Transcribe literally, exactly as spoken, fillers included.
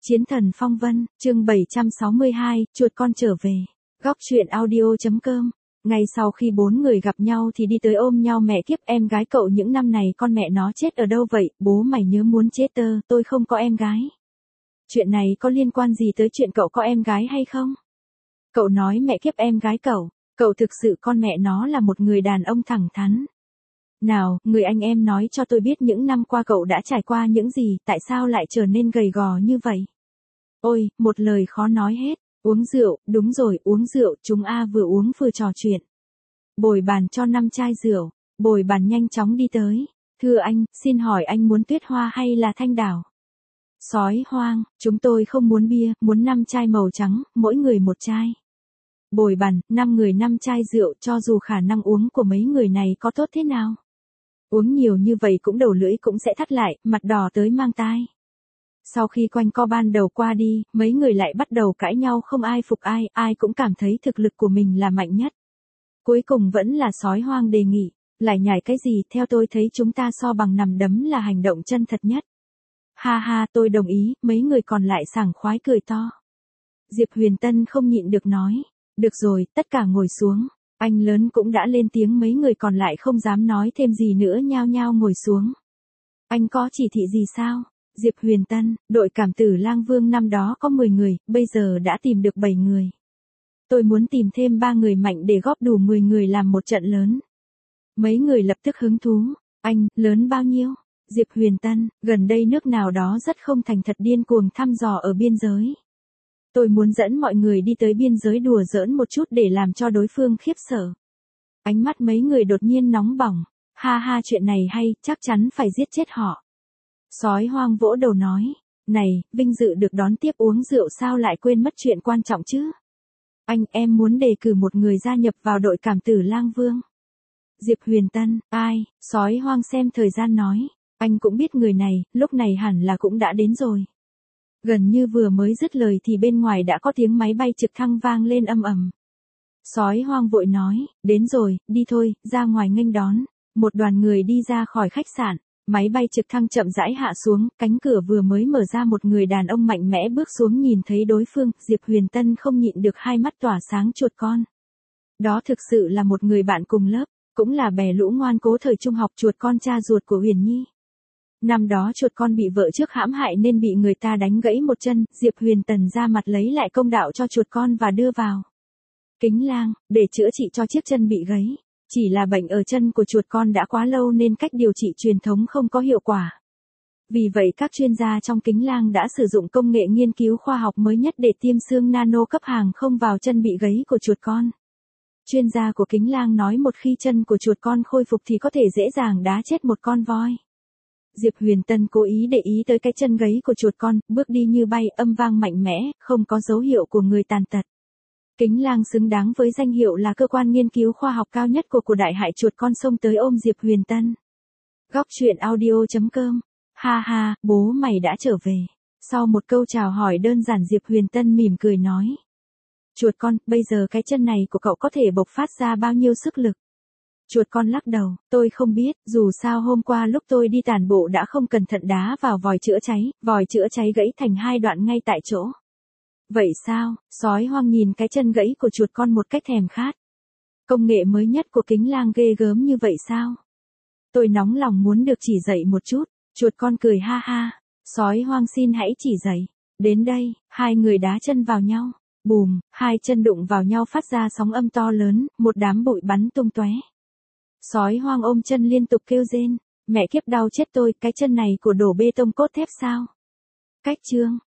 Chiến thần phong vân, chương bảy trăm sáu mươi hai, chuột con trở về. Góc truyện audio.com. Ngay sau khi bốn người gặp nhau thì đi tới ôm nhau mẹ kiếp em gái cậu những năm này con mẹ nó chết ở đâu vậy, bố mày nhớ muốn chết tơ, tôi không có em gái. Chuyện này có liên quan gì tới chuyện cậu có em gái hay không? Cậu nói mẹ kiếp em gái cậu, cậu thực sự con mẹ nó là một người đàn ông thẳng thắn. Nào, người anh em nói cho tôi biết những năm qua cậu đã trải qua những gì, tại sao lại trở nên gầy gò như vậy? Ôi, một lời khó nói hết, uống rượu, đúng rồi, uống rượu, chúng A vừa uống vừa trò chuyện. Bồi bàn cho năm chai rượu, bồi bàn nhanh chóng đi tới. Thưa anh, xin hỏi anh muốn tuyết hoa hay là thanh đảo? Sói hoang, chúng tôi không muốn bia, muốn năm chai màu trắng, mỗi người một chai. Bồi bàn, năm người năm chai rượu cho dù khả năng uống của mấy người này có tốt thế nào. Uống nhiều như vậy cũng đầu lưỡi cũng sẽ thắt lại, mặt đỏ tới mang tai. Sau khi quanh co ban đầu qua đi, mấy người lại bắt đầu cãi nhau không ai phục ai, ai cũng cảm thấy thực lực của mình là mạnh nhất. Cuối cùng vẫn là sói hoang đề nghị, lại nhảy cái gì, theo tôi thấy chúng ta so bằng nằm đấm là hành động chân thật nhất. Ha ha, tôi đồng ý, mấy người còn lại sảng khoái cười to. Diệp Huyền Tân không nhịn được nói, được rồi, tất cả ngồi xuống. Anh lớn cũng đã lên tiếng, mấy người còn lại không dám nói thêm gì nữa nhao nhao ngồi xuống. Anh có chỉ thị gì sao? Diệp Huyền Tân, đội cảm tử lang vương năm đó có mười người, bây giờ đã tìm được bảy người. Tôi muốn tìm thêm ba người mạnh để góp đủ mười người làm một trận lớn. Mấy người lập tức hứng thú. Anh, lớn bao nhiêu? Diệp Huyền Tân, gần đây nước nào đó rất không thành thật điên cuồng thăm dò ở biên giới. Tôi muốn dẫn mọi người đi tới biên giới đùa giỡn một chút để làm cho đối phương khiếp sợ. Ánh mắt mấy người đột nhiên nóng bỏng. Ha ha, chuyện này hay, chắc chắn phải giết chết họ. Sói hoang vỗ đầu nói, này, vinh dự được đón tiếp uống rượu sao lại quên mất chuyện quan trọng chứ? Anh, em muốn đề cử một người gia nhập vào đội cảm tử lang vương. Diệp Huyền Tân, ai? Sói hoang xem thời gian nói, anh cũng biết người này, lúc này hẳn là cũng đã đến rồi. Gần như vừa mới dứt lời thì bên ngoài đã có tiếng máy bay trực thăng vang lên âm ầm. Sói hoang vội nói, đến rồi, đi thôi, ra ngoài nghênh đón. Một đoàn người đi ra khỏi khách sạn, máy bay trực thăng chậm rãi hạ xuống, cánh cửa vừa mới mở ra một người đàn ông mạnh mẽ bước xuống nhìn thấy đối phương, Diệp Huyền Tân không nhịn được hai mắt tỏa sáng chuột con. Đó thực sự là một người bạn cùng lớp, cũng là bè lũ ngoan cố thời trung học, chuột con cha ruột của Huyền Nhi. Năm đó chuột con bị vợ trước hãm hại nên bị người ta đánh gãy một chân, Diệp Huyền Tần ra mặt lấy lại công đạo cho chuột con và đưa vào Kính Lang, để chữa trị cho chiếc chân bị gãy. Chỉ là bệnh ở chân của chuột con đã quá lâu nên cách điều trị truyền thống không có hiệu quả. Vì vậy các chuyên gia trong Kính Lang đã sử dụng công nghệ nghiên cứu khoa học mới nhất để tiêm xương nano cấp hàng không vào chân bị gãy của chuột con. Chuyên gia của Kính Lang nói một khi chân của chuột con khôi phục thì có thể dễ dàng đá chết một con voi. Diệp Huyền Tân cố ý để ý tới cái chân gãy của chuột con, bước đi như bay, âm vang mạnh mẽ, không có dấu hiệu của người tàn tật. Kính Lang xứng đáng với danh hiệu là cơ quan nghiên cứu khoa học cao nhất của của đại hại chuột con xông tới ôm Diệp Huyền Tân. Góc truyện audio.com. Ha ha, bố mày đã trở về. Sau một câu chào hỏi đơn giản Diệp Huyền Tân mỉm cười nói. Chuột con, bây giờ cái chân này của cậu có thể bộc phát ra bao nhiêu sức lực? Chuột con lắc đầu, tôi không biết, dù sao hôm qua lúc tôi đi tản bộ đã không cẩn thận đá vào vòi chữa cháy, vòi chữa cháy gãy thành hai đoạn ngay tại chỗ. Vậy sao? Sói hoang nhìn cái chân gãy của chuột con một cách thèm khát. Công nghệ mới nhất của Kính Lang ghê gớm như vậy sao? Tôi nóng lòng muốn được chỉ dạy một chút. Chuột con cười ha ha. Sói hoang xin hãy chỉ dạy. Đến đây, hai người đá chân vào nhau. Bùm, hai chân đụng vào nhau phát ra sóng âm to lớn, một đám bụi bắn tung tóe. Sói hoang ôm chân liên tục kêu rên. Mẹ kiếp đau chết tôi, cái chân này của đổ bê tông cốt thép sao? Cách chương.